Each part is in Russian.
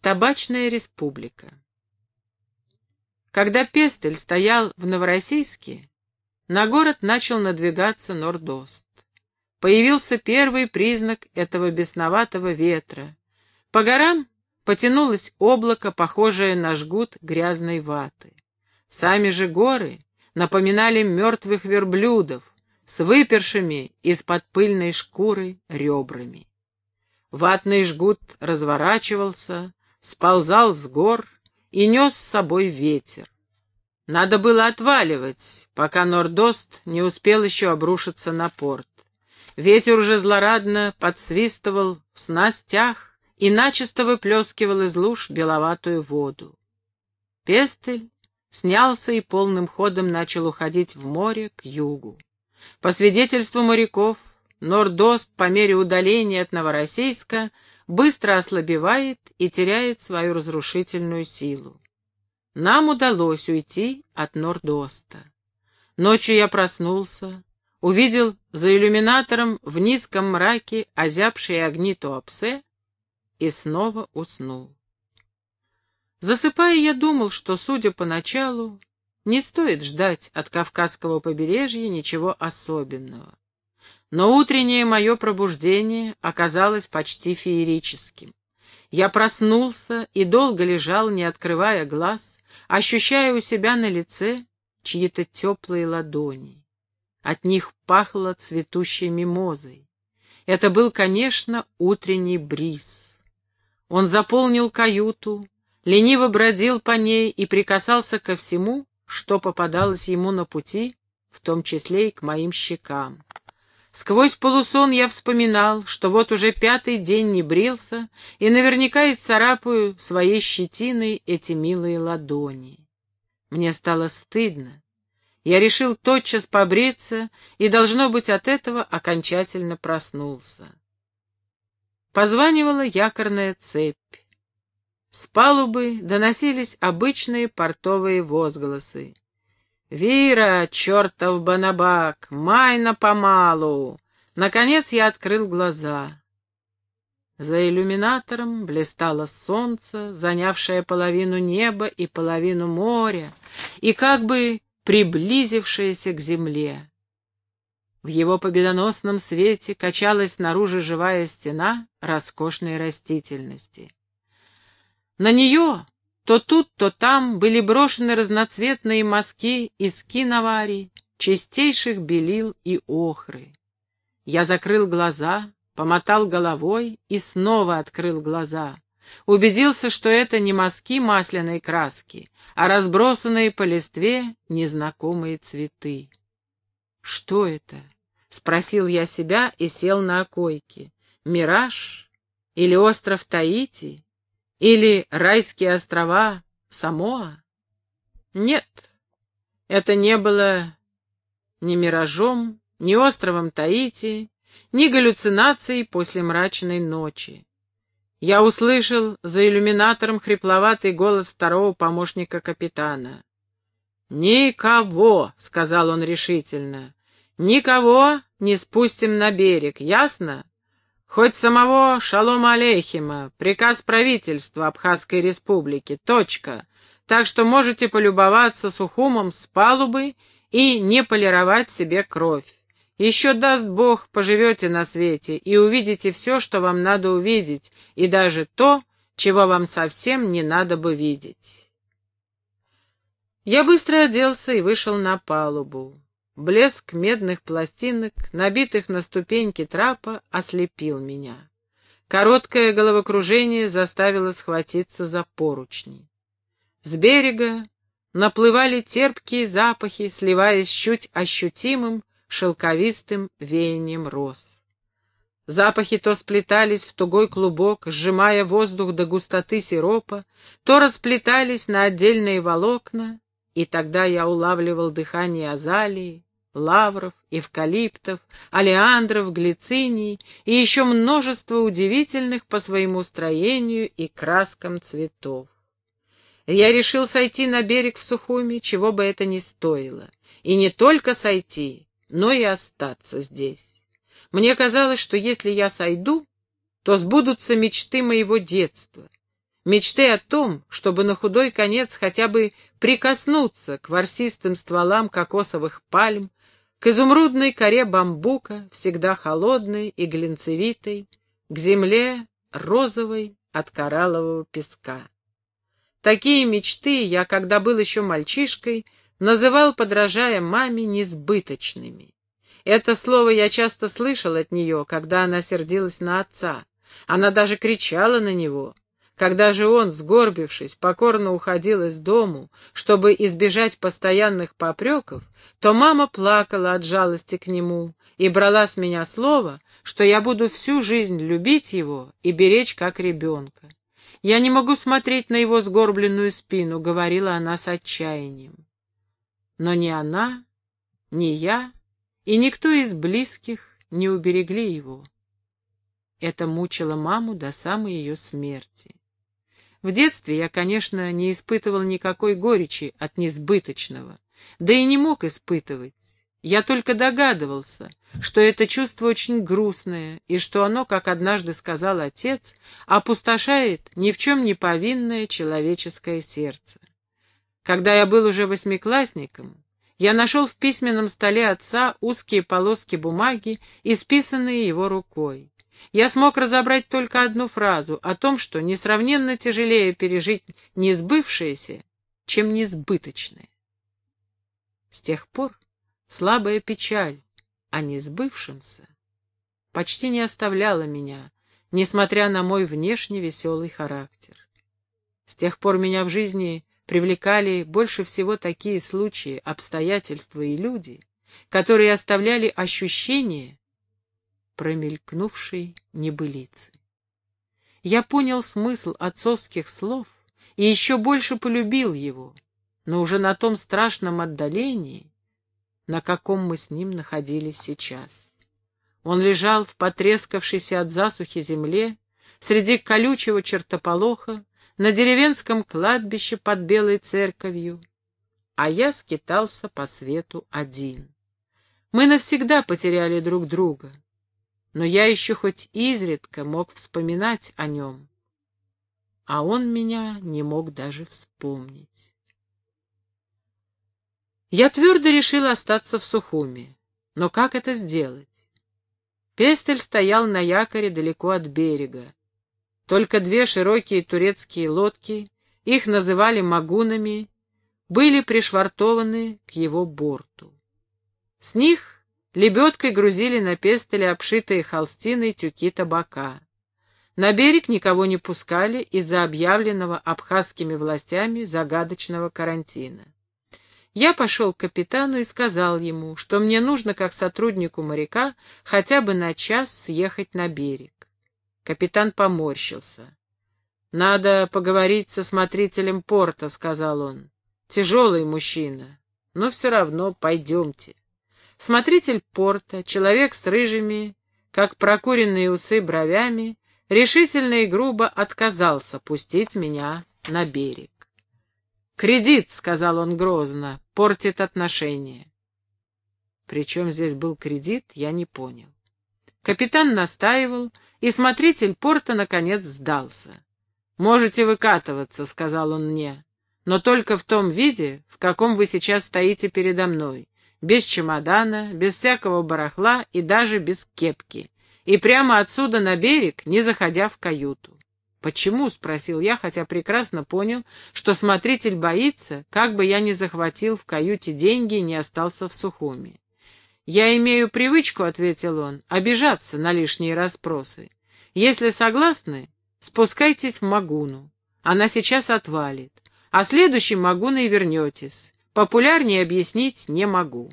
Табачная республика. Когда Пестель стоял в Новороссийске, на город начал надвигаться нордост. Появился первый признак этого бесноватого ветра. По горам потянулось облако, похожее на жгут грязной ваты. Сами же горы напоминали мертвых верблюдов с выпершими из-под пыльной шкуры ребрами. Ватный жгут разворачивался, сползал с гор и нес с собой ветер. Надо было отваливать, пока нордост не успел еще обрушиться на порт. Ветер уже злорадно подсвистывал в снастях и начисто выплескивал из луж беловатую воду. Пестель снялся и полным ходом начал уходить в море к югу. По свидетельству моряков, нордост по мере удаления от Новороссийска быстро ослабевает и теряет свою разрушительную силу. Нам удалось уйти от нордоста. Ночью я проснулся, увидел за иллюминатором в низком мраке озябшие огни Туапсе и снова уснул. Засыпая, я думал, что, судя по началу, не стоит ждать от Кавказского побережья ничего особенного. Но утреннее мое пробуждение оказалось почти феерическим. Я проснулся и долго лежал, не открывая глаз, ощущая у себя на лице чьи-то теплые ладони. От них пахло цветущей мимозой. Это был, конечно, утренний бриз. Он заполнил каюту, лениво бродил по ней и прикасался ко всему, что попадалось ему на пути, в том числе и к моим щекам. Сквозь полусон я вспоминал, что вот уже 5-й день не брился, и наверняка исцарапаю своей щетиной эти милые ладони. Мне стало стыдно. Я решил тотчас побриться, и, должно быть, от этого окончательно проснулся. Позванивала якорная цепь. С палубы доносились обычные портовые возгласы. «Вира, чертов банабак, майна помалу!» Наконец я открыл глаза. За иллюминатором блистало солнце, занявшее половину неба и половину моря, и как бы приблизившееся к земле. В его победоносном свете качалась снаружи живая стена роскошной растительности. На нее то тут, то там были брошены разноцветные мазки из киноварий, чистейших белил и охры. Я закрыл глаза, помотал головой и снова открыл глаза. Убедился, что это не мазки масляной краски, а разбросанные по листве незнакомые цветы. «Что это?» — спросил я себя и сел на койке. «Мираж? Или остров Таити? Или райские острова Самоа?» Нет, это не было ни миражом, ни островом Таити, ни галлюцинацией после мрачной ночи. Я услышал за иллюминатором хрипловатый голос второго помощника капитана. «Никого», — сказал он решительно, — «никого не спустим на берег, ясно? Хоть самого Шалома Алейхима, приказ правительства Абхазской республики, точка. Так что можете полюбоваться Сухумом с палубы и не полировать себе кровь. Еще даст Бог, поживете на свете и увидите все, что вам надо увидеть, и даже то, чего вам совсем не надо бы видеть». Я быстро оделся и вышел на палубу. Блеск медных пластинок, набитых на ступеньки трапа, ослепил меня. Короткое головокружение заставило схватиться за поручни. С берега наплывали терпкие запахи, сливаясь с чуть ощутимым шелковистым веянием роз. Запахи то сплетались в тугой клубок, сжимая воздух до густоты сиропа, то расплетались на отдельные волокна, и тогда я улавливал дыхание азалии, лавров, эвкалиптов, олеандров, глициний и еще множество удивительных по своему строению и краскам цветов. Я решил сойти на берег в Сухуми, чего бы это ни стоило, и не только сойти, но и остаться здесь. Мне казалось, что если я сойду, то сбудутся мечты моего детства, мечты о том, чтобы на худой конец хотя бы прикоснуться к ворсистым стволам кокосовых пальм, к изумрудной коре бамбука, всегда холодной и глинцевитой, к земле розовой от кораллового песка. Такие мечты я, когда был еще мальчишкой, называл, подражая маме, несбыточными. Это слово я часто слышал от нее, когда она сердилась на отца. Она даже кричала на него. Когда же он, сгорбившись, покорно уходил из дому, чтобы избежать постоянных попреков, то мама плакала от жалости к нему и брала с меня слово, что я буду всю жизнь любить его и беречь как ребенка. «Я не могу смотреть на его сгорбленную спину», — говорила она с отчаянием. Но ни она, ни я и никто из близких не уберегли его. Это мучило маму до самой ее смерти. В детстве я, конечно, не испытывал никакой горечи от несбыточного, да и не мог испытывать. Я только догадывался, что это чувство очень грустное, и что оно, как однажды сказал отец, опустошает ни в чем не повинное человеческое сердце. Когда я был уже восьмиклассником, я нашел в письменном столе отца узкие полоски бумаги, исписанные его рукой. Я смог разобрать только одну фразу о том, что несравненно тяжелее пережить несбывшееся, чем несбыточное. С тех пор слабая печаль о несбывшемся почти не оставляла меня, несмотря на мой внешне веселый характер. С тех пор меня в жизни привлекали больше всего такие случаи, обстоятельства и люди, которые оставляли ощущение промелькнувшей небылицы. Я понял смысл отцовских слов и еще больше полюбил его, но уже на том страшном отдалении, на каком мы с ним находились сейчас. Он лежал в потрескавшейся от засухи земле, среди колючего чертополоха, на деревенском кладбище под Белой церковью, а я скитался по свету один. Мы навсегда потеряли друг друга, но я еще хоть изредка мог вспоминать о нем, а он меня не мог даже вспомнить. Я твердо решил остаться в Сухуми, но как это сделать? Пестель стоял на якоре далеко от берега. Только две широкие турецкие лодки, их называли магунами, были пришвартованы к его борту. С них лебедкой грузили на Пестеля обшитые холстиной тюки табака. На берег никого не пускали из-за объявленного абхазскими властями загадочного карантина. Я пошел к капитану и сказал ему, что мне нужно, как сотруднику моряка, хотя бы на час съехать на берег. Капитан поморщился. «Надо поговорить со смотрителем порта», — сказал он. «Тяжелый мужчина, но все равно пойдемте». Смотритель порта, человек с рыжими, как прокуренные усы, бровями, решительно и грубо отказался пустить меня на берег. «Кредит», — сказал он грозно, — «портит отношения». Причем здесь был кредит, я не понял. Капитан настаивал, и смотритель порта, наконец, сдался. «Можете выкатываться», — сказал он мне, — «но только в том виде, в каком вы сейчас стоите передо мной, без чемодана, без всякого барахла и даже без кепки, и прямо отсюда на берег, не заходя в каюту». «Почему?» — спросил я, хотя прекрасно понял, что смотритель боится, как бы я ни захватил в каюте деньги и не остался в Сухуми. «Я имею привычку», — ответил он, — «обижаться на лишние расспросы. Если согласны, спускайтесь в Магуну. Она сейчас отвалит, а следующей Магуной вернетесь. Популярнее объяснить не могу».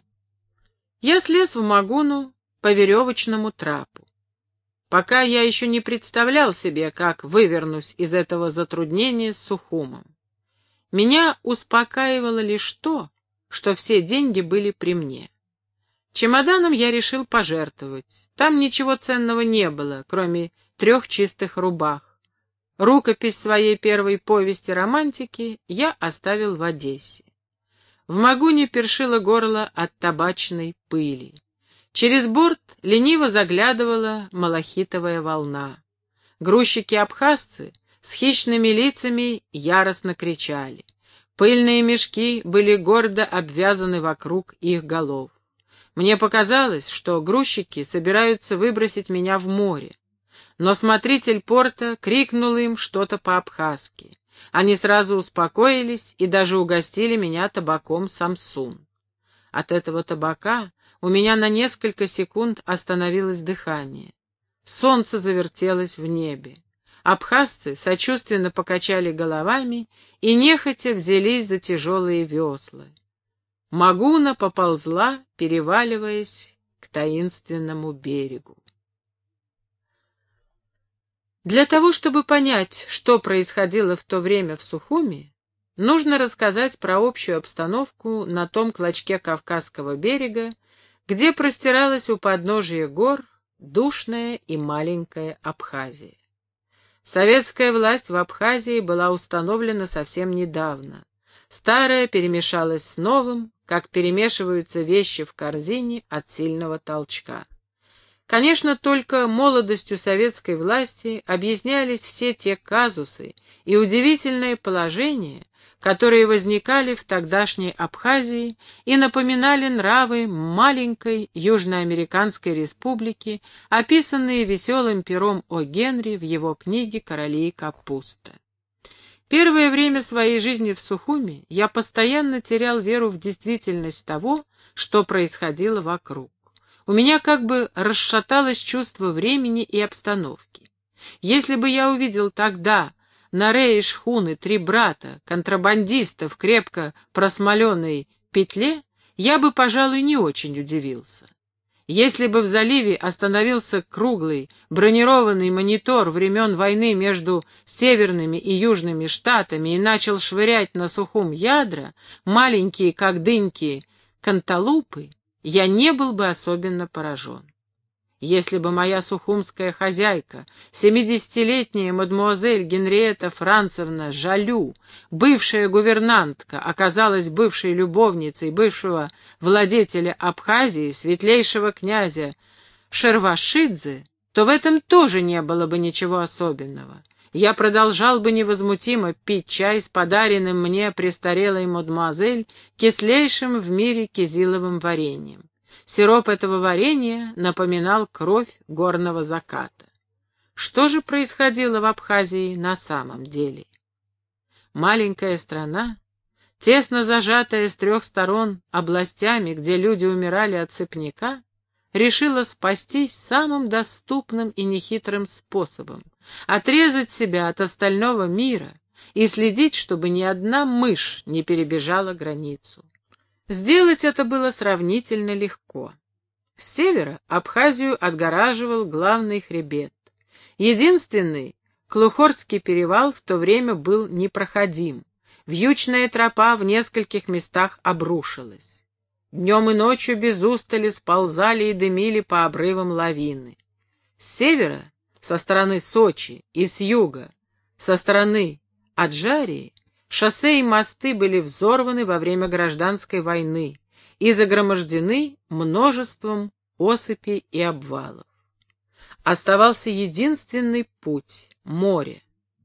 Я слез в Магуну по веревочному трапу. Пока я еще не представлял себе, как вывернусь из этого затруднения с Сухумом. Меня успокаивало лишь то, что все деньги были при мне. Чемоданом я решил пожертвовать. Там ничего ценного не было, кроме 3 чистых рубах. Рукопись своей первой повести романтики я оставил в Одессе. В Магуне першило горло от табачной пыли. Через борт лениво заглядывала малахитовая волна. Грузчики-абхазцы с хищными лицами яростно кричали. Пыльные мешки были гордо обвязаны вокруг их голов. Мне показалось, что грузчики собираются выбросить меня в море. Но смотритель порта крикнул им что-то по-абхазски. Они сразу успокоились и даже угостили меня табаком «Самсун». От этого табака у меня на несколько секунд остановилось дыхание. Солнце завертелось в небе. Абхазцы сочувственно покачали головами и нехотя взялись за тяжелые весла. Магуна поползла, переваливаясь к таинственному берегу. Для того, чтобы понять, что происходило в то время в Сухуми, нужно рассказать про общую обстановку на том клочке Кавказского берега, где простиралась у подножия гор душная и маленькая Абхазия. Советская власть в Абхазии была установлена совсем недавно. Старое перемешалось с новым, как перемешиваются вещи в корзине от сильного толчка. Конечно, только молодостью советской власти объяснялись все те казусы и удивительные положения, которые возникали в тогдашней Абхазии и напоминали нравы маленькой южноамериканской республики, описанные веселым пером О. Генри в его книге «Короли и капуста». Первое время своей жизни в Сухуми я постоянно терял веру в действительность того, что происходило вокруг. У меня как бы расшаталось чувство времени и обстановки. Если бы я увидел тогда на рее шхуны 3 брата, контрабандистов, крепко просмоленной петле, я бы, пожалуй, не очень удивился. Если бы в заливе остановился круглый бронированный монитор времен войны между северными и южными штатами и начал швырять на Сухум ядра, маленькие, как дыньки, канталупы, я не был бы особенно поражен. Если бы моя сухумская хозяйка, 70-летняя мадемуазель Генриетта Францевна Жалю, бывшая гувернантка, оказалась бывшей любовницей бывшего владетеля Абхазии, светлейшего князя Шервашидзе, то в этом тоже не было бы ничего особенного. Я продолжал бы невозмутимо пить чай с подаренным мне престарелой мадемуазель кислейшим в мире кизиловым вареньем. Сироп этого варенья напоминал кровь горного заката. Что же происходило в Абхазии на самом деле? Маленькая страна, тесно зажатая с 3 сторон областями, где люди умирали от сыпняка, решила спастись самым доступным и нехитрым способом — отрезать себя от остального мира и следить, чтобы ни одна мышь не перебежала границу. Сделать это было сравнительно легко. С севера Абхазию отгораживал главный хребет. Единственный, Клухорский перевал, в то время был непроходим. Вьючная тропа в нескольких местах обрушилась. Днем и ночью без устали сползали и дымили по обрывам лавины. С севера, со стороны Сочи, и с юга, со стороны Аджарии, шоссе и мосты были взорваны во время гражданской войны и загромождены множеством осыпей и обвалов. Оставался единственный путь — море.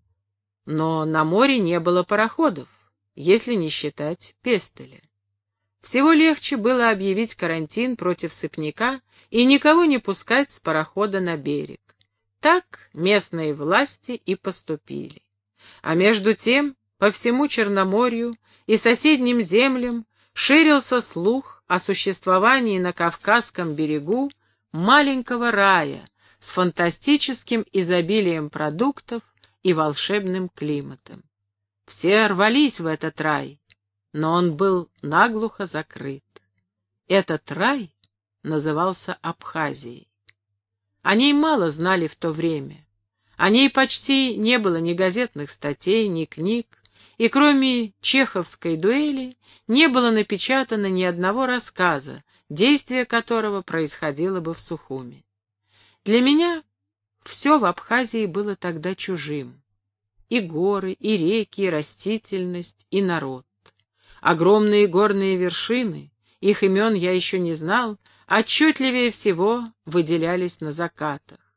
Но на море не было пароходов, если не считать Пестеля. Всего легче было объявить карантин против сыпняка и никого не пускать с парохода на берег. Так местные власти и поступили. А между тем по всему Черноморью и соседним землям ширился слух о существовании на Кавказском берегу маленького рая с фантастическим изобилием продуктов и волшебным климатом. Все рвались в этот рай, но он был наглухо закрыт. Этот рай назывался Абхазией. О ней мало знали в то время. О ней почти не было ни газетных статей, ни книг, и кроме чеховской дуэли не было напечатано ни одного рассказа, действие которого происходило бы в Сухуми. Для меня все в Абхазии было тогда чужим. И горы, и реки, и растительность, и народ. Огромные горные вершины, их имен я еще не знал, отчетливее всего выделялись на закатах.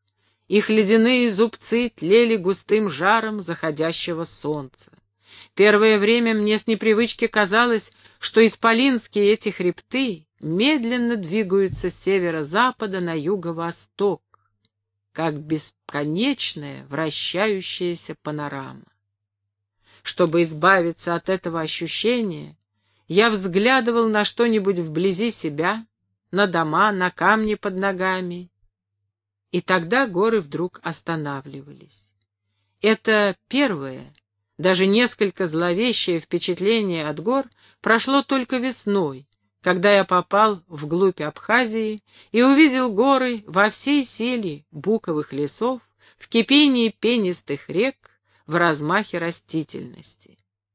Их ледяные зубцы тлели густым жаром заходящего солнца. Первое время мне с непривычки казалось, что исполинские эти хребты медленно двигаются с северо-запада на юго-восток, как бесконечная вращающаяся панорама. Чтобы избавиться от этого ощущения, я взглядывал на что-нибудь вблизи себя, на дома, на камни под ногами, и тогда горы вдруг останавливались. Это первое, даже несколько зловещее впечатление от гор прошло только весной, когда я попал вглубь Абхазии и увидел горы во всей силе буковых лесов, в кипении пенистых рек, в размахе растительности.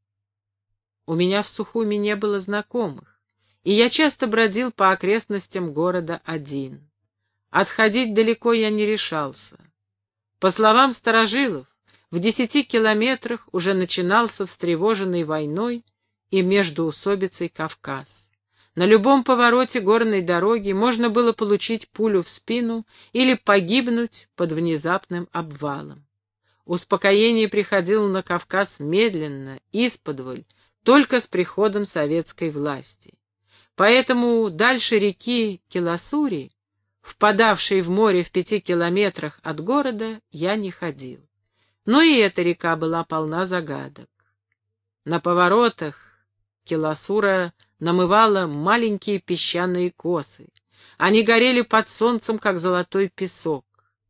У меня в Сухуми не было знакомых, и я часто бродил по окрестностям города один. Отходить далеко я не решался. По словам старожилов, в 10 километрах уже начинался встревоженный войной и междоусобицей Кавказ. На любом повороте горной дороги можно было получить пулю в спину или погибнуть под внезапным обвалом. Успокоение приходило на Кавказ медленно, исподволь, только с приходом советской власти. Поэтому дальше реки Киласури, впадавшей в море в 5 километрах от города, я не ходил. Но и эта река была полна загадок. На поворотах Киласура намывала маленькие песчаные косы. Они горели под солнцем, как золотой песок.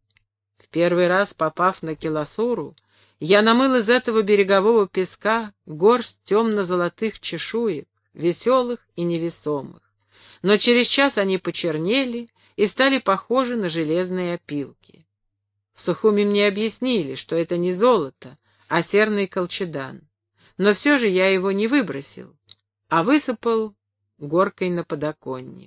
В первый раз, попав на Киласуру, я намыл из этого берегового песка горсть темно-золотых чешуек, веселых и невесомых. Но через час они почернели и стали похожи на железные опилки. В Сухуми мне объяснили, что это не золото, а серный колчедан. Но все же я его не выбросил, а высыпал горкой на подоконник.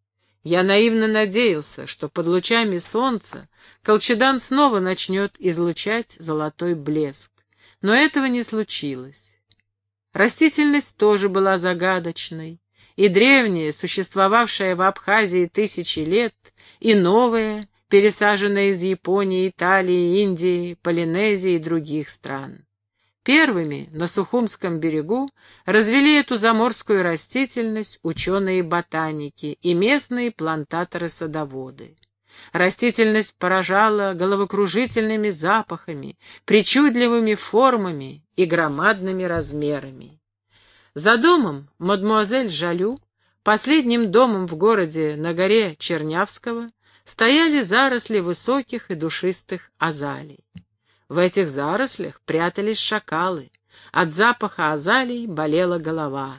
Я наивно надеялся, что под лучами солнца колчедан снова начнет излучать золотой блеск, но этого не случилось. Растительность тоже была загадочной, и древняя, существовавшая в Абхазии тысячи лет, и новая, пересаженная из Японии, Италии, Индии, Полинезии и других стран. Первыми на Сухумском берегу развели эту заморскую растительность ученые-ботаники и местные плантаторы-садоводы. Растительность поражала головокружительными запахами, причудливыми формами и громадными размерами. За домом мадемуазель Жалю, последним домом в городе на горе Чернявского, стояли заросли высоких и душистых азалий. В этих зарослях прятались шакалы. От запаха азалий болела голова.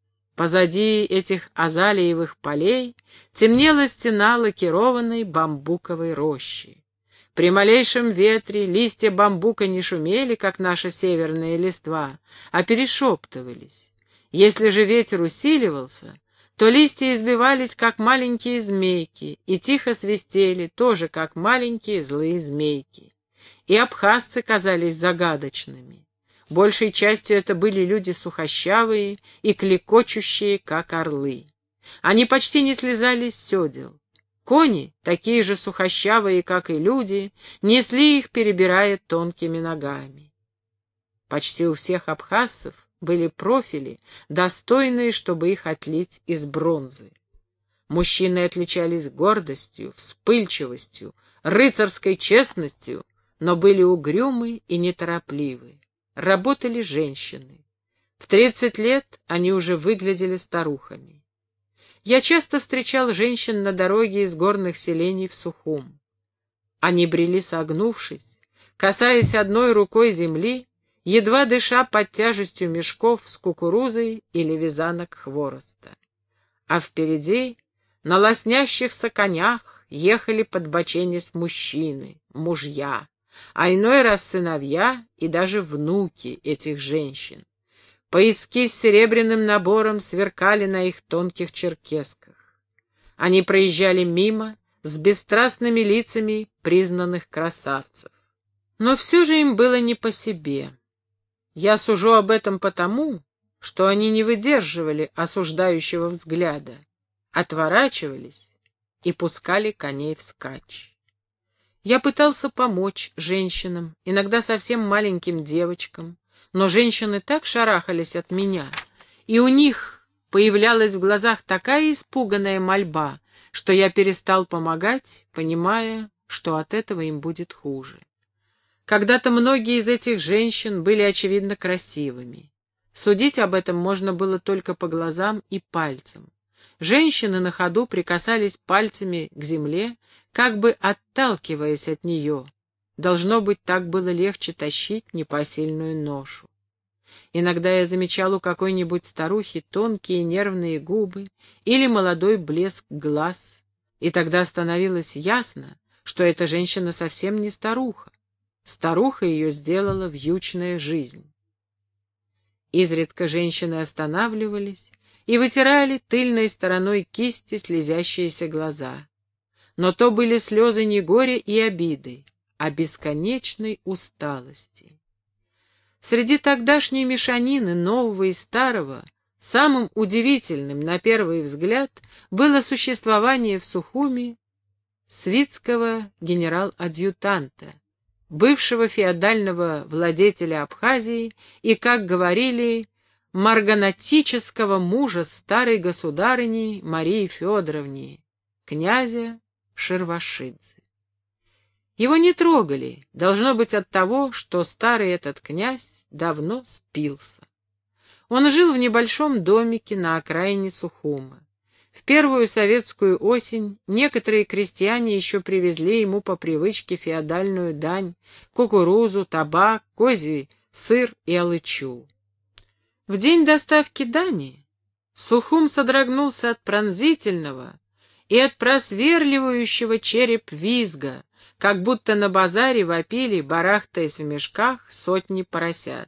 Позади этих азалиевых полей темнела стена лакированной бамбуковой рощи. При малейшем ветре листья бамбука не шумели, как наша северная листва, а перешептывались. Если же ветер усиливался, то листья извивались, как маленькие змейки, и тихо свистели, тоже как маленькие злые змейки. И абхазцы казались загадочными. Большей частью это были люди сухощавые и клекочущие, как орлы. Они почти не слезали с седел. Кони, такие же сухощавые, как и люди, несли их, перебирая тонкими ногами. Почти у всех абхазцев были профили, достойные, чтобы их отлить из бронзы. Мужчины отличались гордостью, вспыльчивостью, рыцарской честностью, но были угрюмы и неторопливы. Работали женщины. В 30 лет они уже выглядели старухами. Я часто встречал женщин на дороге из горных селений в Сухум. Они брели согнувшись, касаясь одной рукой земли, едва дыша под тяжестью мешков с кукурузой или вязанок хвороста. А впереди, на лоснящихся конях, ехали подбоченясь мужчины, мужья, а иной раз сыновья и даже внуки этих женщин. Пояски с серебряным набором сверкали на их тонких черкесках. Они проезжали мимо с бесстрастными лицами признанных красавцев. Но все же им было не по себе. Я сужу об этом потому, что они не выдерживали осуждающего взгляда, отворачивались и пускали коней вскачь. Я пытался помочь женщинам, иногда совсем маленьким девочкам, но женщины так шарахались от меня, и у них появлялась в глазах такая испуганная мольба, что я перестал помогать, понимая, что от этого им будет хуже. Когда-то многие из этих женщин были, очевидно, красивыми. Судить об этом можно было только по глазам и пальцам. Женщины на ходу прикасались пальцами к земле, как бы отталкиваясь от нее. Должно быть, так было легче тащить непосильную ношу. Иногда я замечал у какой-нибудь старухи тонкие нервные губы или молодой блеск глаз, и тогда становилось ясно, что эта женщина совсем не старуха. Старуха ее сделала вьючная жизнь. Изредка женщины останавливались и вытирали тыльной стороной кисти слезящиеся глаза. Но то были слезы не горя и обиды, а бесконечной усталости. Среди тогдашней мешанины нового и старого самым удивительным, на первый взгляд, было существование в Сухуми свитского генерал-адъютанта, бывшего феодального владетеля Абхазии и, как говорили, марганатического мужа старой государыни Марии Федоровны, князя Ширвашидзе. Его не трогали, должно быть от того, что старый этот князь давно спился. Он жил в небольшом домике на окраине Сухума. В первую советскую осень некоторые крестьяне еще привезли ему по привычке феодальную дань, кукурузу, табак, козий сыр и алычу. В день доставки дани Сухум содрогнулся от пронзительного и от просверливающего череп визга, как будто на базаре вопили, барахтаясь в мешках, сотни поросят.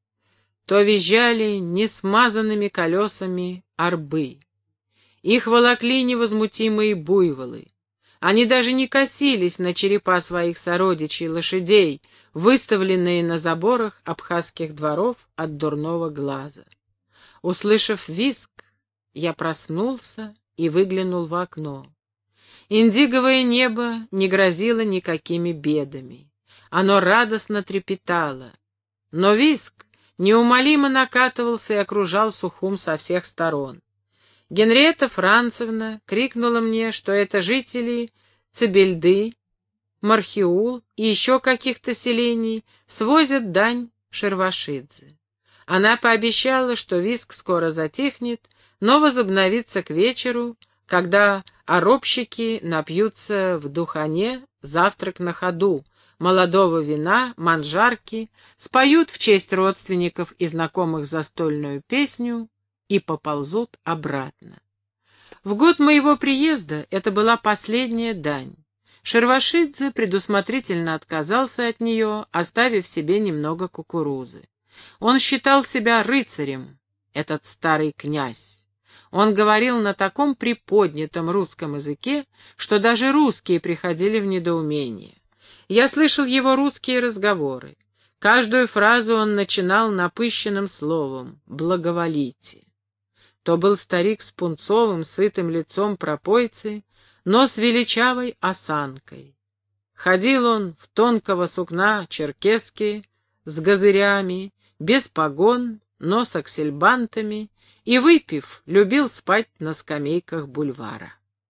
То визжали несмазанными колесами арбы. Их волокли невозмутимые буйволы. Они даже не косились на черепа своих сородичей, лошадей, выставленные на заборах абхазских дворов от дурного глаза. Услышав визг, я проснулся и выглянул в окно. Индиговое небо не грозило никакими бедами. Оно радостно трепетало. Но визг неумолимо накатывался и окружал Сухум со всех сторон. Генриетта Францевна крикнула мне, что это жители Цибельды, Мархиул и еще каких-то селений свозят дань Ширвашидзе. Она пообещала, что визг скоро затихнет, но возобновится к вечеру, когда оробщики напьются в Духане, завтрак на ходу, молодого вина, манжарки, споют в честь родственников и знакомых застольную песню и поползут обратно. В год моего приезда это была последняя дань. Ширвашидзе предусмотрительно отказался от нее, оставив себе немного кукурузы. Он считал себя рыцарем, этот старый князь. Он говорил на таком приподнятом русском языке, что даже русские приходили в недоумение. Я слышал его русские разговоры. Каждую фразу он начинал напыщенным словом «благоволите». То был старик с пунцовым, сытым лицом пропойцы, но с величавой осанкой. Ходил он в тонкого сукна черкеске, с газырями, без погон, но с аксельбантами, и, выпив, любил спать на скамейках бульвара.